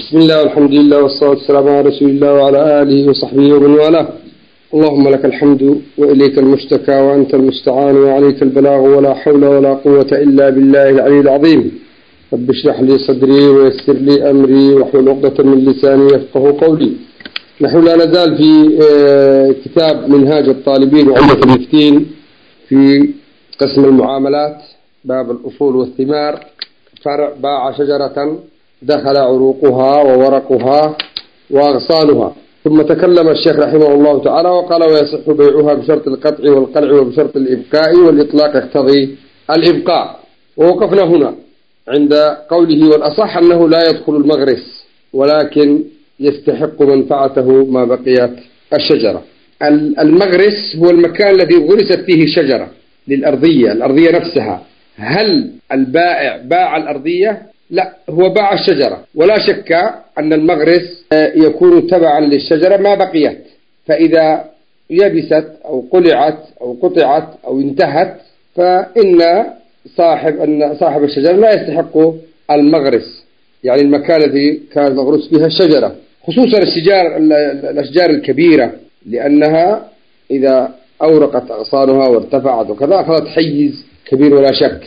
بسم الله والحمد لله والصلاة والسلام على رسول الله وعلى آله وصحبه ومن والاه. اللهم لك الحمد وإليك المشتكى وأنت المستعان وعليك البلاغ ولا حول ولا قوة إلا بالله العلي العظيم. رب اشرح لي صدري ويسر لي أمري واحلل عقدة من لساني يفقه قولي. نحن لا نزال في كتاب منهاج الطالبين وعمدة المفتين في قسم المعاملات، باب الأصول والثمار. فرع: باع شجرة دخل عروقها وورقها وأغصانها. ثم تكلم الشيخ رحمه الله تعالى وقال: ويصح بيعها بشرط القطع والقلع وبشرط الإبقاء، والإطلاق يقتضي الإبقاء. ووقفنا هنا عند قوله: والأصح أنه لا يدخل المغرس ولكن يستحق منفعته ما بقيت الشجرة. المغرس هو المكان الذي غرست فيه الشجرة الأرضية نفسها. هل البائع باع الأرضية؟ لا، هو باع الشجرة. ولا شك أن المغرس يكون تبعا للشجرة ما بقيت، فإذا يبست أو قلعت أو قطعت أو انتهت فإن صاحب الشجرة لا يستحق المغرس، يعني المكان الذي كان مغروس فيها الشجرة، خصوصا الأشجار الكبيرة، لأنها إذا أورقت أغصانها وارتفعت وكذا أخذت حيز كبير ولا شك.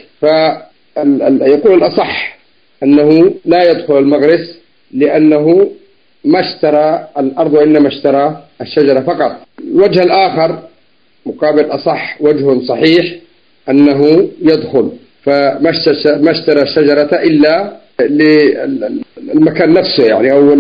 فيقول الأصح أنه لا يدخل المغرس لأنه ما اشترى الأرض وإنما اشترى الشجرة فقط. الوجه الآخر مقابل أصح وجه صحيح أنه يدخل، فما اشترى الشجرة إلا للمكان نفسه، يعني أو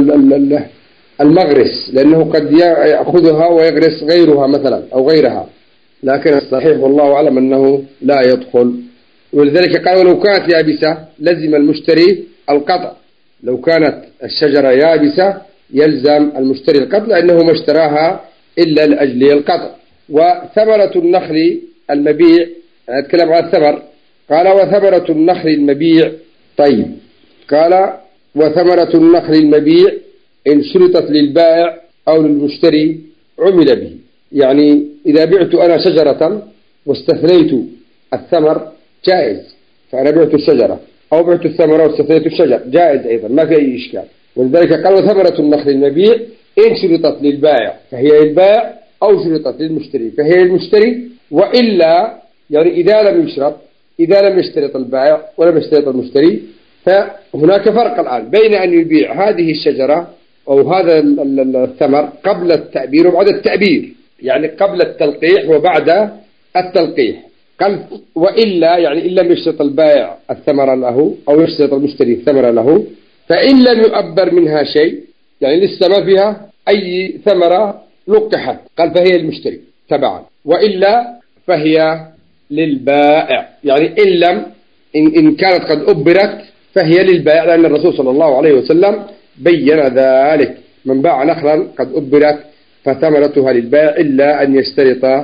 المغرس، لأنه قد يأخذها ويغرس غيرها مثلا أو غيرها، لكن الصحيح والله أعلم أنه لا يدخل. ولذلك قال: ولو كانت يابسة لزم المشتري القطع. لو كانت الشجرة يابسة يلزم المشتري القطع، لأنه ما اشتراها إلا لأجل القطع. وثمرة النخل المبيع، أتكلم عن الثمر، قال: وثمرة النخل المبيع. طيب، قال: وثمرة النخل المبيع إن شرطت للبائع أو للمشتري عمل به. يعني إذا بعت أنا شجرة واستثنيت الثمر جائز، فأنا بعت الشجرة، أو بعت الثمرة واستثنيت الشجر جائز أيضا، ما في أي إشكال. ولذلك قال: وثمرة النخل المبيع إن شرطت للبائع فهي للبائع، أو شرطت للمشتري فهي للمشتري. وإلا، يعني إذا لم يشترط البائع ولم يشترط المشتري، فهناك فرق الآن بين أن يبيع هذه الشجرة أو هذا الثمر قبل التأبير وبعد التأبير، يعني قبل التلقيح وبعد التلقيح. قال: وإلا، يعني إن لم يشترط البائع الثمر له أو يشترط المشتري الثمر له، فإن لم يؤبر منها شيء، يعني لسه ما فيها أي ثمرة لقحت، قال: فهي المشتري تبعا. وإلا فهي للبائع، يعني إن كانت قد أبرت فهي للبائع، لأن الرسول صلى الله عليه وسلم بين ذلك: من باع نخلا قد أبرت فثمرتها للبائع إلا أن يشترط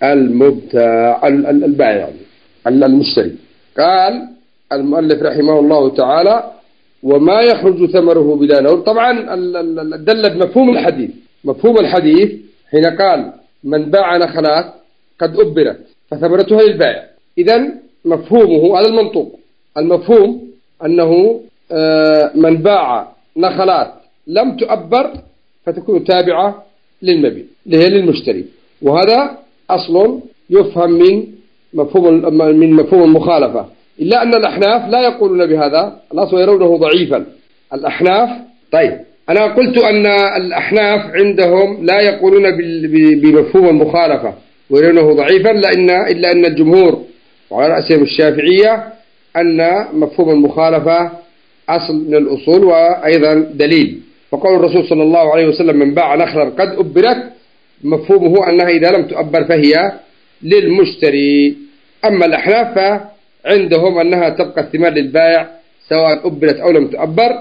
البائع يعني المشتري. قال المؤلف رحمه الله تعالى: وما يخرج ثمره بلا نور. طبعا دلت مفهوم الحديث حين قال: من باع نخلات قد أبرت فثمرتها للبائع. إذن مفهومه هذا المفهوم أنه من باع نخلات لم تؤبر فتكون تابعة للمبيع للمشتري. وهذا أصل يفهم من مفهوم المخالفة، إلا أن الأحناف لا يقولون بهذا، الأصل يرونه ضعيفا الأحناف. طيب، أنا قلت أن الأحناف عندهم لا يقولون بمفهوم المخالفة ويرونه ضعيفا، إلا أن الجمهور وعلى رأسهم الشافعية أن مفهوم المخالفة أصل من الأصول وأيضا دليل. فقول الرسول صلى الله عليه وسلم: من باع نخلا قد أبرت، مفهومه أنها إذا لم تؤبر فهي للمشتري. أما الأحناف فعندهم أنها تبقى الثمار للبائع سواء أبرت أو لم تؤبر،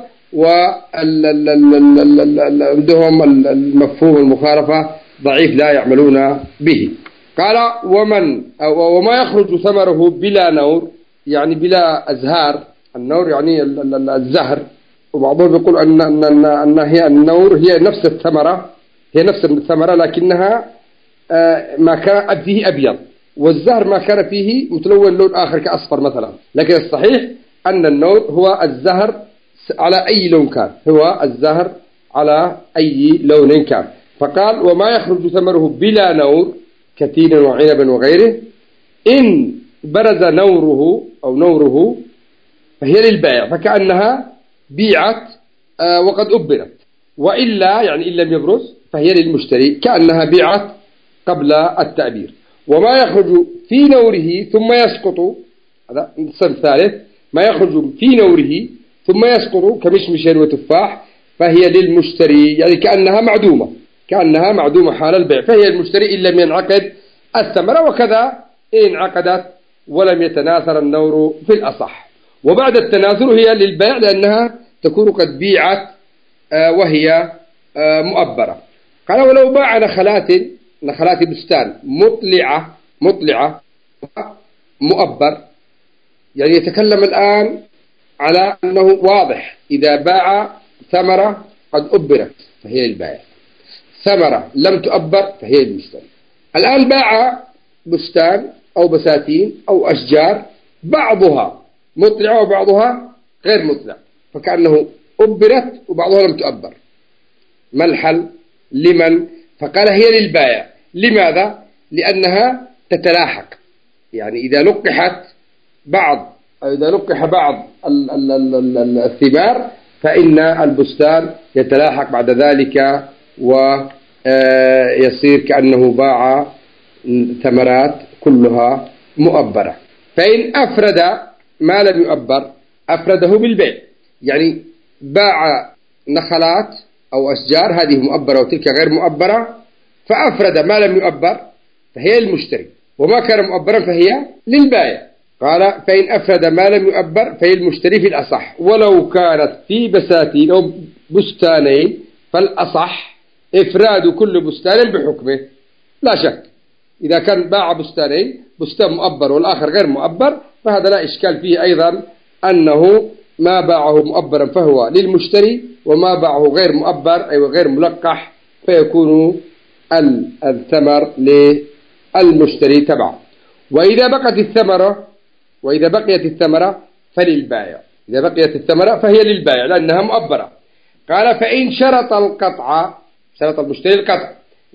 وعندهم المفهوم المخالفة ضعيف لا يعملون به. قال: وما يخرج ثمره بلا نور، يعني بلا أزهار. النور يعني الزهر، وبعضهم يقول أن هي النور هي نفس الثمرة لكنها ما كان فيه أبيض، والزهر ما كان فيه متلون لون آخر كأصفر مثلا. لكن الصحيح أن النور هو الزهر على أي لون كان، هو الزهر على أي لون كان. فقال وما يخرج ثمره بلا نور كتين وعنب وغيره إن برز نوره أو نوره فهي للبائع فكأنها بيعت وقد أبرت، وإلا يعني إن لم يبرز فهي للمشتري كأنها بيعت قبل التأبير. وما يخرج في نوره ثم يسقط، هذا الصنف الثالث، ما يخرج في نوره ثم يسقط كمشمش وتفاح فهي للمشتري، يعني كأنها معدومة حال البيع، فهي المشتري إن لم ينعقد الثمرة، وكذا إن انعقدت ولم يتناثر النور في الأصح. وبعد التناثر هي للبيع لأنها تكون قد بيعت وهي مؤبرة. قال ولو باع نخلات بستان مطلعة مؤبر، يعني يتكلم الآن على أنه واضح إذا باع ثمرة قد أبرت فهي للبائع، ثمرة لم تؤبر فهي للمشتري. الآن باع بستان أو بساتين أو أشجار بعضها مطلع وبعضها غير مطلع، فكأنه أبرت وبعضها لم تؤبر. ما الحل؟ لمن؟ فقال هي للبائع. لماذا؟ لأنها تتلاحق، يعني إذا لقح بعض الثمار فإن البستان يتلاحق بعد ذلك ويصير كأنه باع ثمرات كلها مؤبرة. فإن أفرد ما لم يؤبر أفرده بالبيع، يعني باع نخلات أو أشجار هذه مؤبرة وتلك غير مؤبرة، فأفرد ما لم يؤبر فهي المشتري، وما كان مؤبرا فهي للبائع. قال فإن أفرد ما لم يؤبر فهي المشتري في الأصح. ولو كانت في بساتين أو بستانين فالأصح إفراد كل بستان بحكمه، لا شك. إذا كان باع بستانين، بستان مؤبر والآخر غير مؤبر، فهذا لا إشكال فيه أيضا أنه ما باعه مؤبرا فهو للمشتري، وما باعه غير مؤبر أي غير ملقح فيكون الثمر للمشتري تبعه. وإذا بقيت الثمرة فللبائع، إذا بقيت الثمرة فهي للبائع لأنها مؤبرة. قال فإن شرط المشتري القطع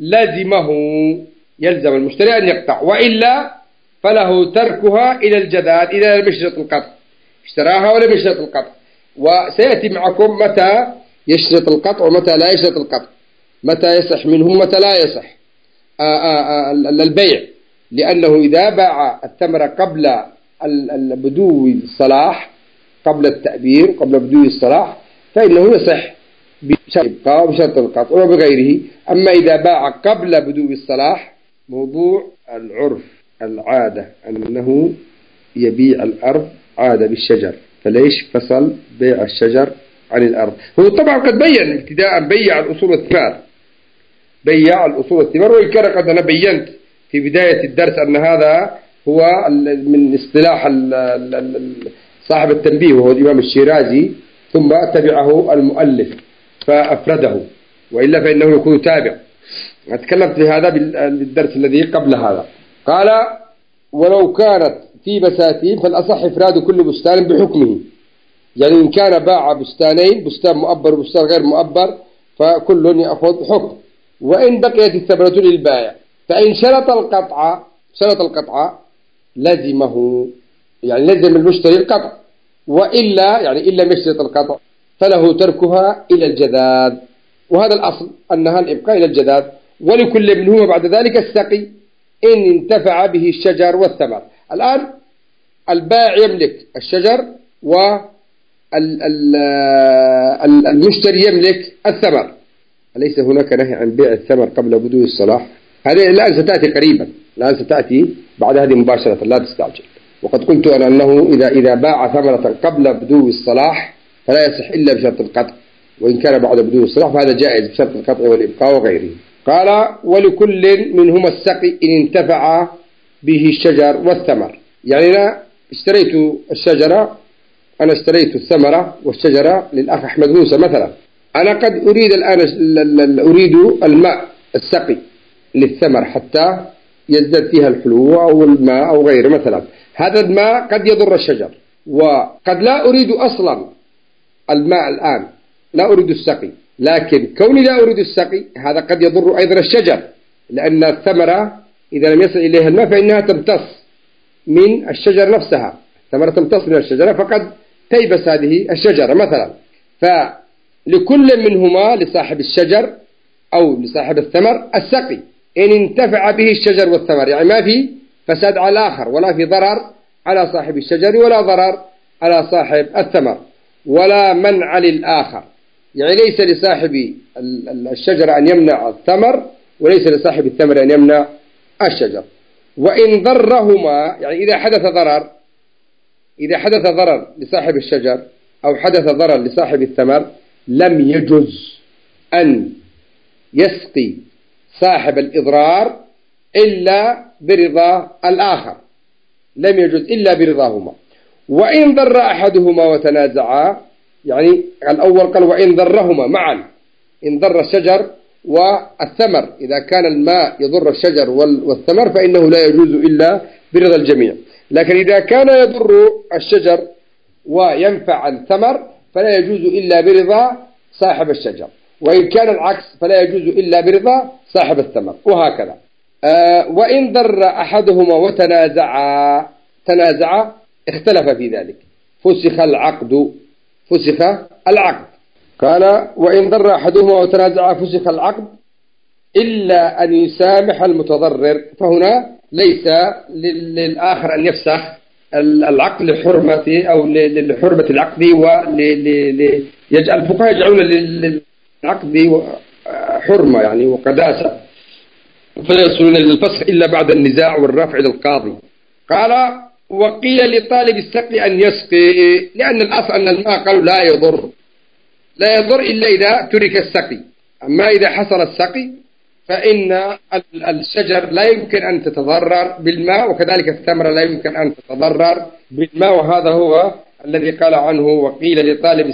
يلزم المشتري أن يقطع، وإلا فله تركها إلى الجداد إذا لم يشترط القطع، اشتراها ولم يشترط القطع. وسيأتي معكم متى يشترط القطع ومتى لا يشترط القطع، متى يصح منه ومتى لا يصح البيع، لأنه إذا باع الثمرة قبل بدو الصلاح، قبل التأبير قبل بدو الصلاح، فإنه يصح بشرط الإبقاء وبشرط القطع وبغيره. أما إذا باع قبل بدو الصلاح، موضوع العرف العادة أنه يبيع الأرض عادة بالشجر، فليش فصل بيع الشجر عن الأرض؟ هو طبعا قد بيّن ابتداء بيع الأصول والثمار، وإن كان قد أنا بيّنت في بداية الدرس أن هذا هو من اصطلاح صاحب التنبيه وهو الإمام الشيرازي، ثم تبعه المؤلف فأفرده، وإلا فإنه يكون تابع. أتكلمت في هذا بالدرس الذي قبل هذا. قال ولو كانت في بساتين فالأصح إفراد كل بستان بحكمه، يعني إن كان باع بستانين، بستان مؤبر وبستان غير مؤبر، فكل يأخذ حكم. وإن بقيت الثمرة للبائع فإن شرط القطع لزمه، يعني لزم المشتري القطع، وإلا يعني إن لم يشترط القطع فله تركها إلى الجداد، وهذا الأصل أنها الإبقاء إلى الجداد. ولكل منهما بعد ذلك السقي إن انتفع به الشجر والثمر. الآن البائع يملك الشجر والمشتري يملك الثمر. أليس هناك نهي عن بيع الثمر قبل بدو الصلاح؟ هذه الآن ستأتي قريبا، الآن ستأتي بعد هذه مباشرة، لا تستعجل. وقد قلت أنا أنه إذا باع ثمرة قبل بدو الصلاح فلا يصح إلا بشرط القطع، وإن كان بعد بدو الصلاح فهذا جائز بشرط القطع والإبقاء وغيره. قال ولكل منهما السقي إن انتفع به الشجر والثمر. يعني أنا اشتريت الثمرة والشجرة للأخ أحمد موسى مثلا، أنا قد أريد الآن الماء السقي للثمر حتى يزداد فيها الحلو أو الماء أو غيره مثلا. هذا الماء قد يضر الشجر، وقد لا أريد أصلا الماء الآن، لا أريد السقي، لكن كوني لا أريد السقي هذا قد يضر أيضا الشجر، لأن الثمرة إذا لم يصل إليها الماء فإنها تمتص من الشجرة نفسها، ثمرة تمتص من الشجرة فقد تيبس هذه الشجرة مثلا. فلكل منهما، لصاحب الشجر أو لصاحب الثمر، السقي إن انتفع به الشجر والثمر، يعني ما في فساد على الآخر، ولا في ضرر على صاحب الشجر ولا ضرر على صاحب الثمر، ولا منع للآخر، يعني ليس لصاحب الشجر أن يمنع الثمر، وليس لصاحب الثمر أن يمنع الشجر. وإن ضرهما، يعني إذا حدث ضرر لصاحب الشجر أو حدث ضرر لصاحب الثمر، لم يجوز أن يسقي صاحب الإضرار إلا برضا الآخر، لم يجوز إلا برضاهما. وإن ضر أحدهما وتنازعا، يعني الأول قال وإن ضرهما معا، إن ضر الشجر والثمر، إذا كان الماء يضر الشجر والثمر فإنه لا يجوز إلا برضا الجميع. لكن إذا كان يضر الشجر وينفع الثمر فلا يجوز إلا برضا صاحب الشجر، وإن كان العكس فلا يجوز إلا برضا صاحب الثمر، وهكذا. وإن ضر أحدهما وتنازعا اختلف في ذلك، فسخ العقد. قال وإن ضر أحدهما وتنازعا فسخ العقد إلا أن يسامح المتضرر، فهنا ليس للآخر أن يفسخ العقد لحرمة أو لحرمة العقد، الفقهاء يجعلون للعقد حرمة يعني وقداسة، فلا يصلون للفسخ إلا بعد النزاع والرفع للقاضي. قال وقيل لطالب السقي أن يسقي، لأن الأصل أن الماء قالوا لا يضر إلا إذا ترك السقي، أما إذا حصل السقي فإن الشجر لا يمكن أن تتضرر بالماء، وكذلك الثمرة لا يمكن أن تتضرر بالماء، وهذا هو الذي قال عنه وقيل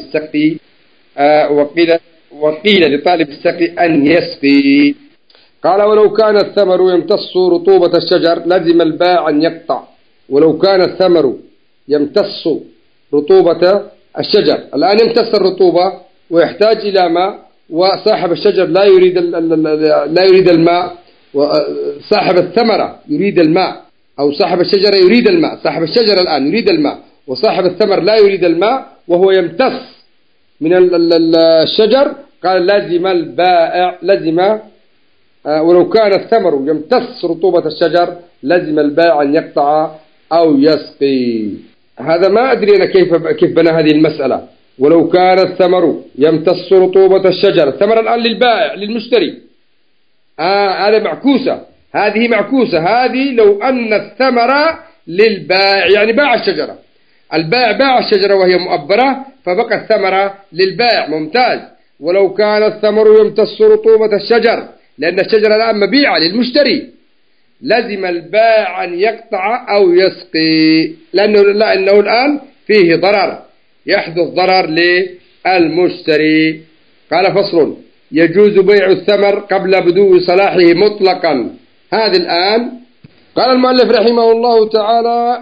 لطالب السقي أن يسقي. قال ولو كان الثمر يمتص رطوبة الشجر لزم البائع أن يقطع. ولو كان الثمر يمتص رطوبة الشجر، الآن يمتص الرطوبة ويحتاج إلى ماء، وصاحب الشجر لا يريد الماء، وصاحب الثمرة يريد الماء، أو صاحب الشجرة يريد الماء، صاحب الشجرة الآن يريد الماء وصاحب الثمر لا يريد الماء وهو يمتص من الشجر، قال لازم البائع ولو كان الثمر يمتص رطوبة الشجر لازم البائع أن يقطع أو يسقي. هذا ما أدري أنا كيف بنى هذه المسألة. ولو كان الثمر يمتص رطوبة الشجر، الثمر الآن للبائع للمشتري، هذا معكوسة، هذه معكوسة، هذه لو أن الثمر للبائع يعني باع الشجرة، البائع باع الشجرة وهي مؤبرة فبقى الثمرة للبائع، ممتاز. ولو كان الثمر يمتص رطوبة الشجر، لأن الشجرة الآن مبيعة للمشتري، لازم البائع أن يقطع أو يسقي، لأنه الآن فيه ضرر، يحدث ضرر للمشتري. قال فصل يجوز بيع الثمر قبل بدو صلاحه مطلقا. هذا الآن قال المؤلف رحمه الله تعالى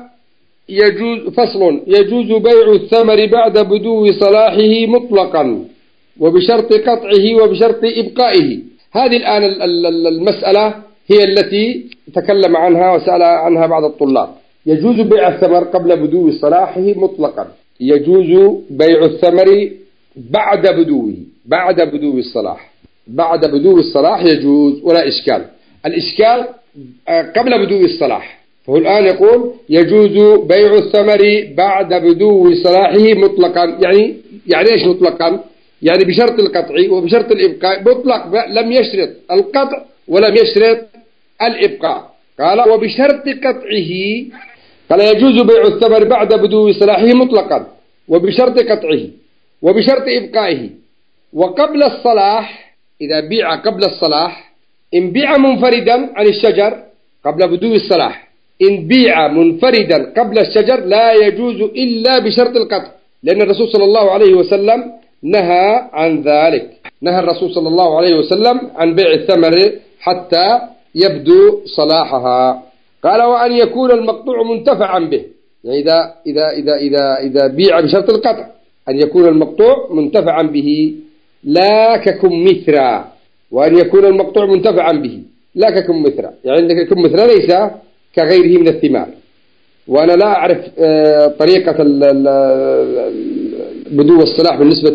يجوز بيع الثمر بعد بدو صلاحه مطلقا وبشرط قطعه وبشرط إبقائه. هذه الآن المسألة هي التي تكلم عنها وسأل عنها بعض الطلاب. يجوز بيع الثمر قبل بدو صلاحه مطلقا، يجوز بيع الثمر بعد بدو الصلاح، بعد بدو الصلاح يجوز ولا إشكال. الإشكال قبل بدو الصلاح، فهو الآن يقول يجوز بيع الثمر بعد بدو صلاحه مطلقا، يعني إيش مطلقا؟ يعني بشرط القطع وبشرط الإبقاء، مطلق لم يشرط القطع ولم يشرط الإبقاء. قال وبشرط قطعه، قال يجوز بيع الثمر بعد بدو صلاحه مطلقا وبشرط قطعه وبشرط إبقائه. وقبل الصلاح، إذا بيع قبل الصلاح، إن بيع منفردا عن الشجر قبل بدو الصلاح، إن بيع منفردا قبل الشجر لا يجوز إلا بشرط القطع، لأن الرسول صلى الله عليه وسلم نهى عن ذلك، نهى الرسول صلى الله عليه وسلم عن بيع الثمر حتى يبدو صلاحها. قال وأن يكون المقطوع منتفعا به، يعني إذا بيع بشرط القطع أن يكون المقطوع منتفعا به لا ككمثرى، وأن يكون المقطوع منتفعا به لا ككمثرى، يعني عندك كمثرى ليس كغيره من الثمار. وأنا لا أعرف طريقة بدو الصلاح بالنسبة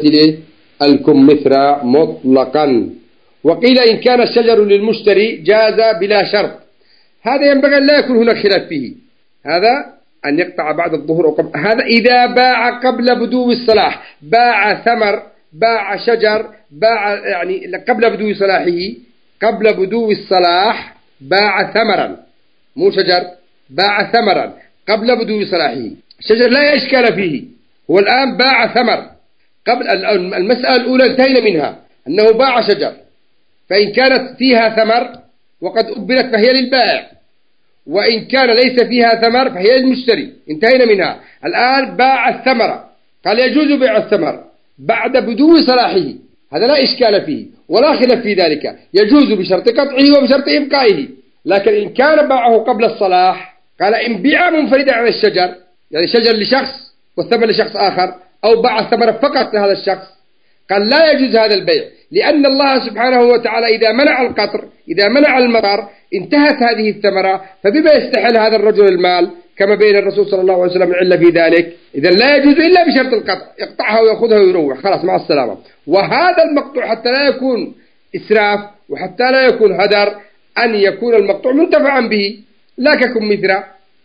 للكمثرى مطلقا. وقيل إن كان الشجر للمشتري جاز بلا شرط. هذا ينبغي أن لا يكون هناك خلاف فيه، هذا أن يقطع بعد الظهر أو قبل. هذا إذا باع قبل بدو الصلاح، باع ثمر، باع شجر، باع يعني قبل بدو صلاحه، قبل بدو الصلاح باع ثمرا، مو شجر، باع ثمرا قبل بدو صلاحه. الشجر لا إشكال فيه، هو الآن باع ثمر قبل. المسألة الأولى انتهينا منها، أنه باع شجر، فإن كانت فيها ثمر وقد أقبلت فهي للبائع، وإن كان ليس فيها ثمر فهي للمشتري، انتهينا منها. الآن باع الثمرة، قال يجوز بيع الثمر بعد بدو صلاحه، هذا لا إشكال فيه ولا خلاف في ذلك، يجوز بشرط قطعه وبشرط إبقائه. لكن إن كان باعه قبل الصلاح، قال إن بيع منفردا عن الشجر، يعني شجر لشخص والثمر لشخص آخر، أو باع الثمر فقط لهذا الشخص، قال لا يجوز هذا البيع، لأن الله سبحانه وتعالى إذا منع القطر، إذا منع المطر، انتهت هذه الثمرة، فبما يستحل هذا الرجل المال، كما بين الرسول صلى الله عليه وسلم العلة في ذلك. إذا لا يجوز إلا بشرط القطع، يقطعها ويأخذها ويروح، خلاص مع السلامة. وهذا المقطوع حتى لا يكون إسراف وحتى لا يكون هدر، أن يكون المقطوع منتفعا به لا ككمثرى.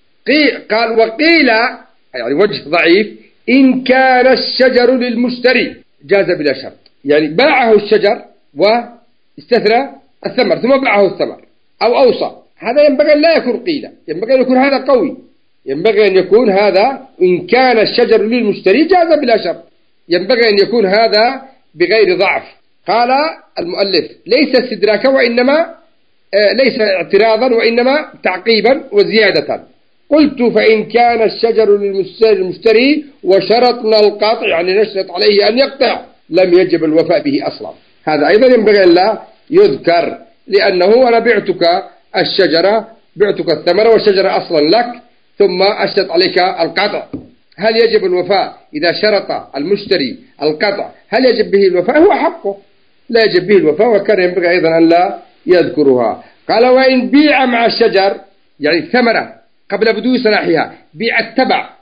قال وقيل، يعني وجه ضعيف، إن كان الشجر للمشتري جاز بلا شرط، يعني باعه الشجر واستثنى الثمر ثم باعه الثمر أو أوصى، هذا ينبغي أن لا يكون قيل، ينبغي أن يكون هذا قوي، ينبغي أن يكون هذا إن كان الشجر للمشتري جاز بلا شرط، ينبغي أن يكون هذا بغير ضعف. قال المؤلف ليس استدراكا، وإنما ليس اعتراضا، وإنما تعقيبا وزيادة. قلت فإن كان الشجر للمشتري وشرطنا القطع، يعني نشرط عليه أن يقطع، لم يجب الوفاء به أصلا. هذا أيضا ينبغي أن لا يذكر، لأنه أنا بعتك الشجرة، بعتك الثمرة والشجرة أصلا لك، ثم أشرط عليك القطع، هل يجب الوفاء؟ إذا شرط المشتري القطع هل يجب به الوفاء؟ هو حقه لا يجب به الوفاء، وكان ينبغي أيضا أن لا يذكرها. قال وإن بيع مع الشجر، يعني الثمرة قبل بدو صلاحها، بيعت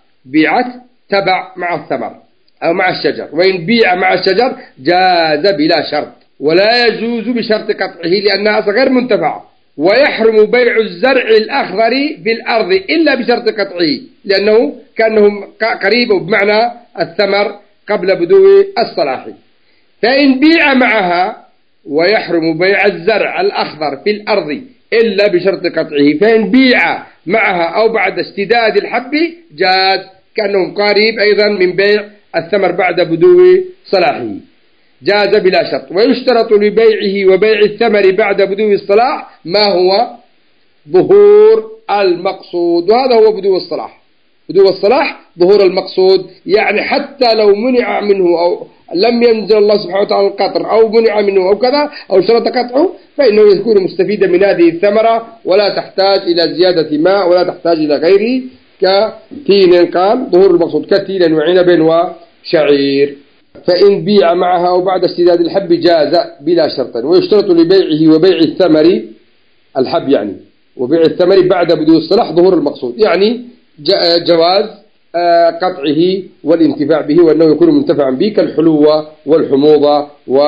تبع مع الثمر أو مع الشجر، وإن بيع مع الشجر جاز بلا شرط، ولا يجوز بشرط قطعه لأنها أصلا غير منتفعة. ويحرم بيع الزرع الأخضر في الأرض إلا بشرط قطعه، لأنه كأنه قريب بمعنى الثمر قبل بدو الصلاح. فإن بيع معها، ويحرم بيع الزرع الأخضر في الأرض إلا بشرط قطعه، فإن بيع معها أو بعد اشتداد الحب جاز، كأنه قريب أيضا من بيع الثمر بعد بدو صلاحه، جاز بلا شرط. ويشترط لبيعه وبيع الثمر بعد بدو الصلاح ما هو ظهور المقصود، وهذا هو بدو الصلاح. بدو الصلاح ظهور المقصود، يعني حتى لو منع منه أو لم ينزل الله سبحانه وتعالى القطر أو منع منه أو كذا أو شرط قطعه، فإنه يكون مستفيدا من هذه الثمرة ولا تحتاج إلى زيادة ماء ولا تحتاج إلى غيره، كتين قال ظهور المقصود كتين وعنب وشعير. فإن بيع معها أو بعد اشتداد الحب جاز بلا شرط. ويشترط لبيعه وبيع الثمر الحب، يعني وبيع الثمر بعد بدو الصلاح ظهور المقصود، يعني جواز قطعه والانتفاع به، وأنه يكون منتفعا به كالحلوة والحموضة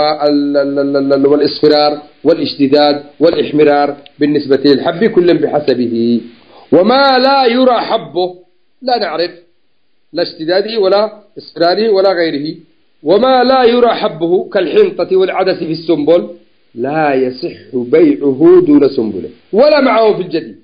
والإصفرار والاشتداد والإحمرار بالنسبة للحب كل بحسبه. وما لا يرى حبه لا نعرف لا اشتداده ولا إصفراره ولا غيره. وما لا يرى حبه كالحنطة والعدس في السنبل لا يصح بيعه دون سنبله ولا معه في الجديد،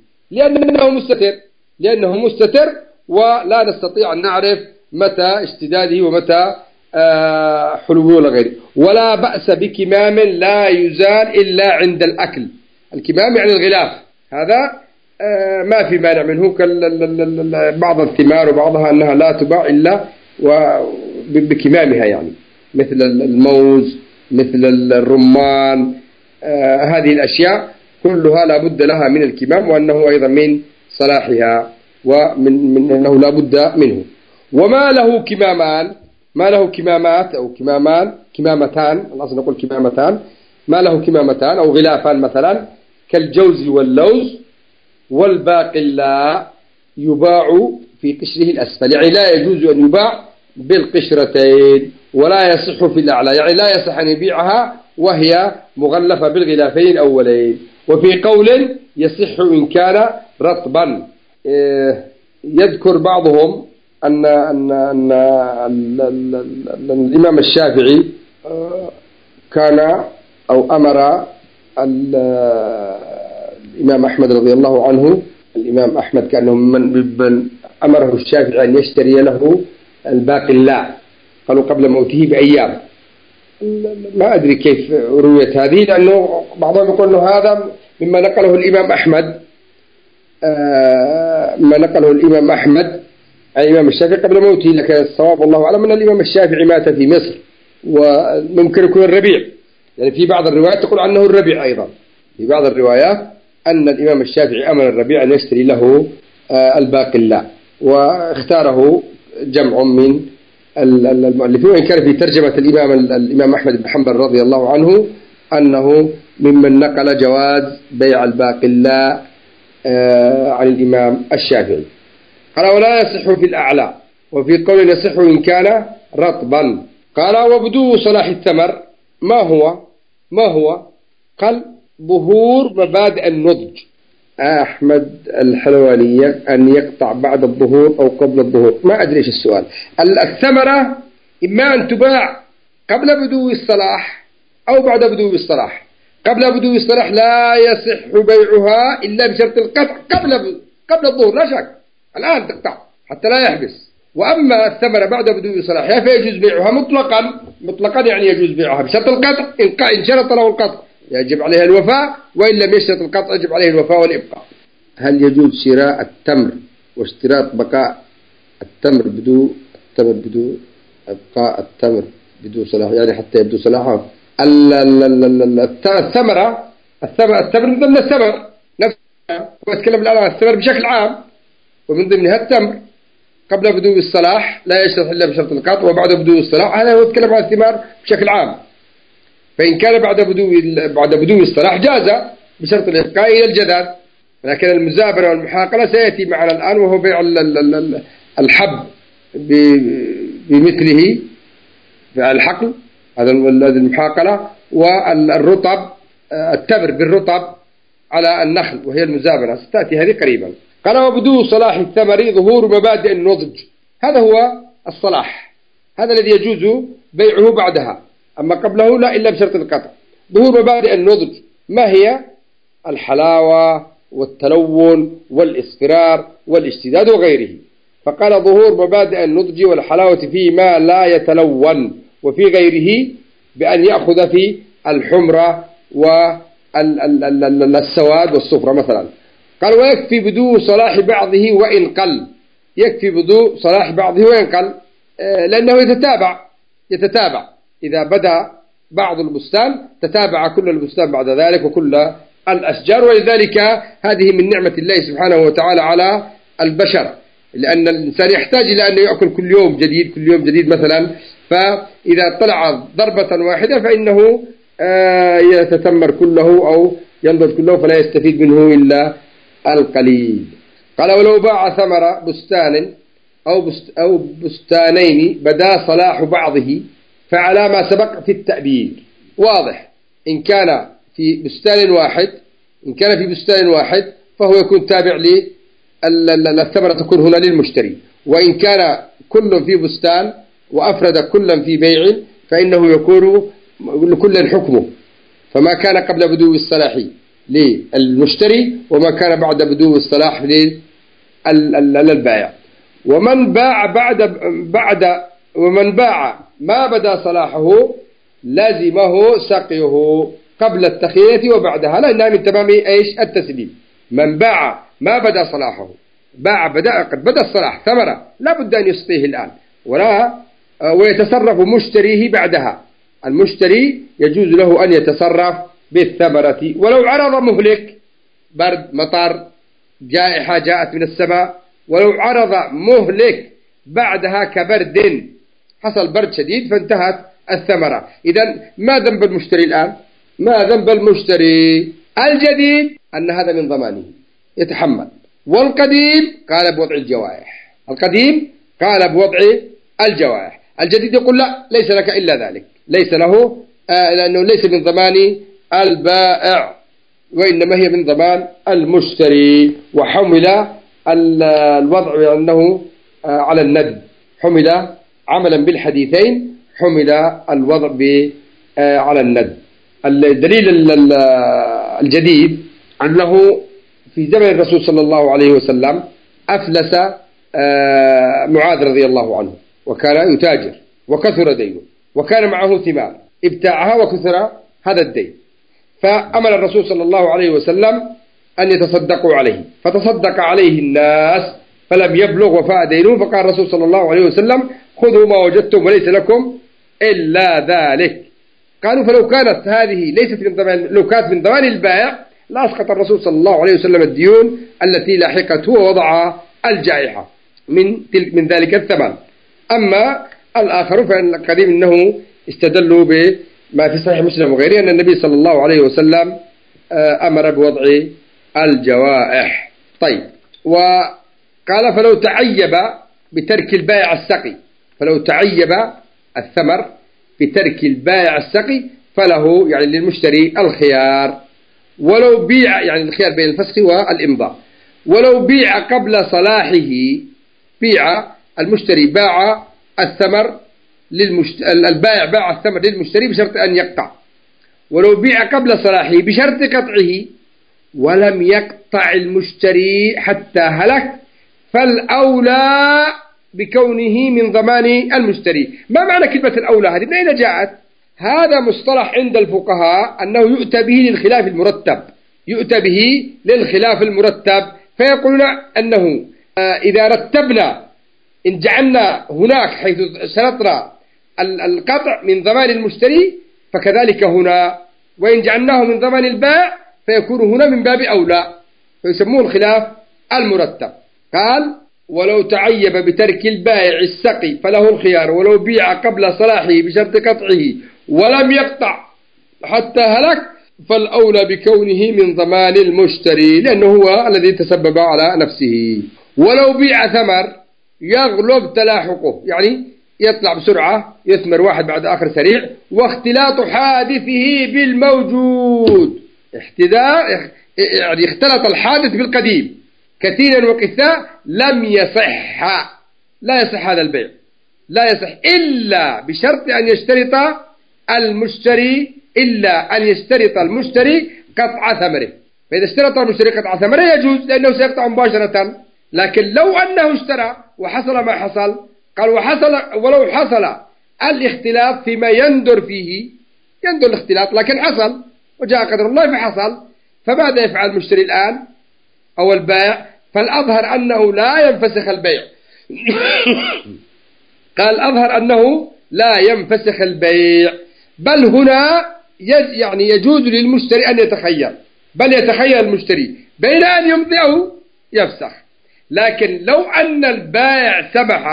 لأنه مستتر ولا نستطيع أن نعرف متى اشتداده ومتى حلوه ولا غيره. ولا بأس بكمام لا يزال إلا عند الأكل. الكمام يعني الغلاف، هذا ما في مانع منه، بعض الثمار وبعضها أنها لا تباع إلا بكمامها، يعني مثل الموز مثل الرمان، هذه الأشياء كلها لا بد لها من الكمام، وأنه أيضا من صلاحها ومن أنه لا بد منه. وما له كمامان ما له كمامات أو كمامتان، الأصل نقول كمامتان، ما له كمامتان أو غلافان مثلا كالجوز واللوز، والباقلا يباع في قشره الأسفل، يعني لا يجوز أن يباع بالقشرتين، ولا يصح في الأعلى، يعني لا يصح أن يبيعها وهي مغلفة بالغلافين الأولين. وفي قول يصح إن كان رطبا. يذكر بعضهم أن الإمام الشافعي كان أو أمر الإمام أحمد رضي الله عنه، الإمام أحمد كأنه من أمره الشافعي أن يشتري له الباقلاء، قالوا قبل موته بأيام. ما أدري كيف رويت هذه، لأنه بعضهم يقول أنه هذا مما نقله الإمام أحمد، ما نقله الإمام أحمد الإمام الشافعي قبل موته، لكن الصواب والله أعلم أن الإمام الشافعي مات في مصر، وممكن يكون الربيع، يعني في بعض الروايات تقول عنه الربيع أيضا، في بعض الروايات أن الإمام الشافعي أمر الربيع أن يشتري له الباقلاء، واختاره جمع من المؤلفين، وإن كان في ترجمة الإمام أحمد بن حنبل رضي الله عنه أنه ممن نقل جواز بيع الباقلاء عن الإمام الشافعي. قال ولا يصح في الأعلى، وفي قول يصح إن كان رطبا. قال وبدو صلاح الثمر ما هو؟ قال ظهور مبادئ النضج. أحمد الحلواني أن يقطع بعد الظهور أو قبل الظهور، ما أدري إيش السؤال. الثمرة إما أن تباع قبل بدو الصلاح أو بعد بدو الصلاح. قبل بدو الصلاح لا يصح بيعها إلا بشرط القطع قبل الظهور، لا شك، الآن تقطع حتى لا يحبس. وأما الثمرة بعد بدو صلاحها فيجوز بيعها مطلقا، يعني يجوز بيعها بشرط القطع، إن شرط له القطع يجب عليها الوفاء، وإن لم يشترط القطع يجب عليه الوفاء والإبقاء. هل يجوز شراء التمر واشتراط بقاء التمر بدو إبقاء التمر بدو صلاح، يعني حتى يبدو صلاحه؟ الثمرة من ضمن الثمر نفسه، وأتكلم الآن عن الثمر بشكل عام، ومن ضمنها التمر قبل بدو الصلاح لا يشترط إلا بشرط القطع، وبعد بدو الصلاح هذا هو يتكلم عن الثمار بشكل عام. فإن كان بعد بدو الصلاح جاز بشرط الإبقاء إلى الجذاذ، لكن المزابرة والمحاقلة سيأتي معنا الآن، وهو بيع الحب بمثله في الحقل، هذا المحاقلة، والرطب التمر بالرطب على النخل وهي المزابرة، ستأتي هذه قريبا. قال وبدو صلاح الثمر ظهور مبادئ النضج، هذا هو الصلاح، هذا الذي يجوز بيعه بعدها، أما قبله لا إلا بشرط القطع. ظهور مبادئ النضج ما هي؟ الحلاوة والتلون والإصفرار والاشتداد وغيره. فقال ظهور مبادئ النضج والحلاوة فيما لا يتلون، وفي غيره بأن يأخذ في الحمرة والسواد والصفرة مثلا. قال ويكفي بدو صلاح بعضه وإن قل، يكفي بدو صلاح بعضه وإن قل، لأنه يتتابع إذا بدأ بعض البستان تتابع كل البستان بعد ذلك وكل الأشجار، ولذلك هذه من نعمة الله سبحانه وتعالى على البشر، لأن الإنسان يحتاج إلى أن يأكل كل يوم جديد مثلا، فإذا طلع ضربة واحدة فإنه يتتمر كله أو ينضج كله، فلا يستفيد منه إلا القليل. قال ولو باع ثمر بستان أو بستانين بدا صلاح بعضه فعلى ما سبق في التأبير. واضح، إن كان في بستان واحد فهو يكون تابع للثمرة، تكون هنا للمشتري. وإن كان كل في بستان وأفرد كلا في بيع فإنه يكون لكل حكمه، فما كان قبل بدو الصلاح للمشتري وما كان بعد بدو الصلاح للبائع. ومن باع ما بدا صلاحه لازمه سقيه قبل التخيية وبعدها، لأنها من تمام التسليم. من باع ما بدا صلاحه، قد بدا الصلاح ثمرة لا بد أن يسقيه الآن ويتصرف مشتريه بعدها. المشتري يجوز له أن يتصرف بالثمرة ولو عرض مهلك، برد مطر جائحة جاءت من السماء، ولو عرض مهلك بعدها كبرد حصل برد شديد فانتهت الثمرة. إذن ما ذنب المشتري الآن؟ ما ذنب المشتري؟ الجديد أن هذا من ضمانه يتحمل، والقديم قال بوضع الجوائح. القديم قال بوضع الجوائح، الجديد يقول لا، ليس لك إلا ذلك، ليس له لأنه ليس من ضمان البائع وإنما هي من ضمان المشتري. وحمل الوضع أنه على الند، حمل عملا بالحديثين، حمل الوضع على الند. الدليل الجديد أنه في زمن الرسول صلى الله عليه وسلم أفلس معاذ رضي الله عنه، وكان يتاجر وكثر دينه وكان معه ثمار ابتاعها وكثر هذا الدين، فأمر الرسول صلى الله عليه وسلم أن يتصدقوا عليه، فتصدق عليه الناس فلم يبلغ وفاء دينه، فقال الرسول صلى الله عليه وسلم خذوا ما وجدتم وليس لكم إلا ذلك. قالوا فلو كانت هذه ليست من ضمان، لو كانت من ضمان البائع لأسقط الرسول صلى الله عليه وسلم الديون التي لاحقته ووضع الجائحة من ذلك الثمن. أما الآخر فإن القديم إنه استدلوا بما في صحيح مسلم وغيره أن النبي صلى الله عليه وسلم أمر بوضع الجوائح. طيب، وقال فلو تعيب بترك البائع السقي، فلو تعيب الثمر بترك البائع السقي فله يعني للمشتري الخيار، ولو بيع يعني الخيار بين الفسخ والإمضاء، ولو بيع قبل صلاحه، بيع المشتري باع الثمر البائع باع الثمر للمشتري بشرط أن يقطع، ولو بيع قبل صلاحه بشرط قطعه ولم يقطع المشتري حتى هلك فالأولى بكونه من ضمان المشتري. ما معنى كلمة الأولى هذه؟ من أين جاءت؟ هذا مصطلح عند الفقهاء أنه يؤتى به للخلاف المرتب، يؤتى به للخلاف المرتب، فيقولون أنه إذا رتبنا إن جعلنا هناك حيث شرطنا القطع من ضمان المشتري فكذلك هنا، وإن جعلناه من ضمان البائع فيكون هنا من باب أولى، فيسموه الخلاف المرتب. قال ولو تعيب بترك البائع السقي فله الخيار، ولو بيع قبل صلاحه بشرط قطعه ولم يقطع حتى هلك فالأولى بكونه من ضمان المشتري لأنه هو الذي تسبب على نفسه. ولو بيع ثمر يغلب تلاحقه، يعني يطلع بسرعة، يثمر واحد بعد آخر سريع، واختلاط حادثه بالموجود، يعني اختلط الحادث بالقديم كثيرا وكثاء، لم يصح، لا يصح هذا البيع، لا يصح إلا بشرط أن يشترط المشتري، إلا أن يشترط المشتري قطع ثمره. فإذا اشترط المشتري قطع ثمره يجوز لأنه سيقطع مباشرة. لكن لو أنه اشترى وحصل ما حصل، قال ولو حصل الاختلاط فيما يندر فيه، يندر الاختلاط لكن حصل وجاء قدر الله فحصل، فماذا يفعل المشتري الآن أو البائع؟ فالأظهر أنه لا ينفسخ البيع قال الأظهر أنه لا ينفسخ البيع، بل هنا يعني يجوز للمشتري أن يتخير، بل يتخير المشتري بين أن يمضي أو يفسخ. لكن لو أن البائع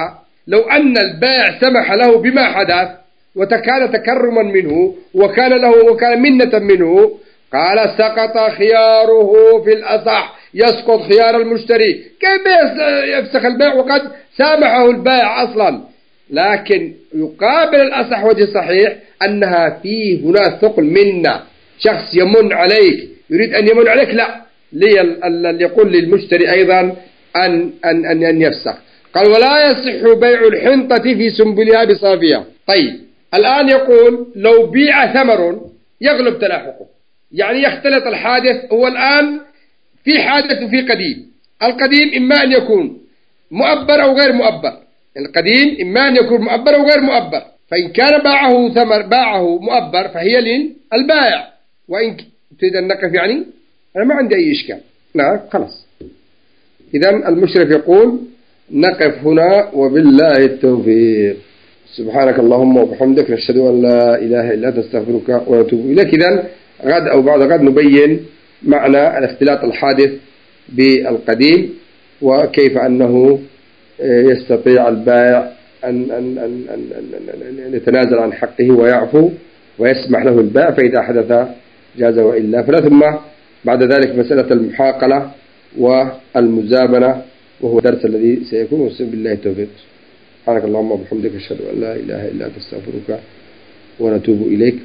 سمح له بما حدث وكان تكرما منه وكان منة منه، قال سقط خياره في الأصح، يسقط خيار المشتري. كيف يفسخ البيع وقد سامحه البائع أصلا؟ لكن يقابل الأصح وجه صحيح أنها فيه هنا ثقل منة، شخص يمن عليك يريد أن يمن عليك، لا يقول للمشتري أيضا أن يفسخ. قال ولا يصح بيع الحنطة في سنبلها بصافية. طيب الآن يقول لو بيع ثمر يغلب تلاحقه، يعني يختلط الحادث، هو الآن في حادث وفي قديم، القديم إما أن يكون مؤبر أو غير مؤبر، القديم إما أن يكون مؤبر أو غير مؤبر، فإن كان باعه مؤبر فهي للبائع، وإن تريد أن نقف يعني أنا ما عندي أي إشكال، نعم خلاص. إذن المشرف يقول نقف هنا وبالله التوفيق. سبحانك اللهم وبحمدك، نشهد أن لا إله إلا أنت، نستغفرك ونتوب إليك. إذن غد أو بعد غد نبين معنى الاختلاط الحادث بالقديم، وكيف أنه يستطيع البائع أن يتنازل عن حقه ويعفو ويسمح له البيع فإذا حدث جاز وإلا فلا. ثم بعد ذلك مسألة المحاقلة والمزابنة وهو الدرس الذي سيكون، وسبحانه بالله التوفيق. سبحانك اللهم وبحمدك أشهد أن لا إله إلا أنت أستغفرك ونتوب إليك.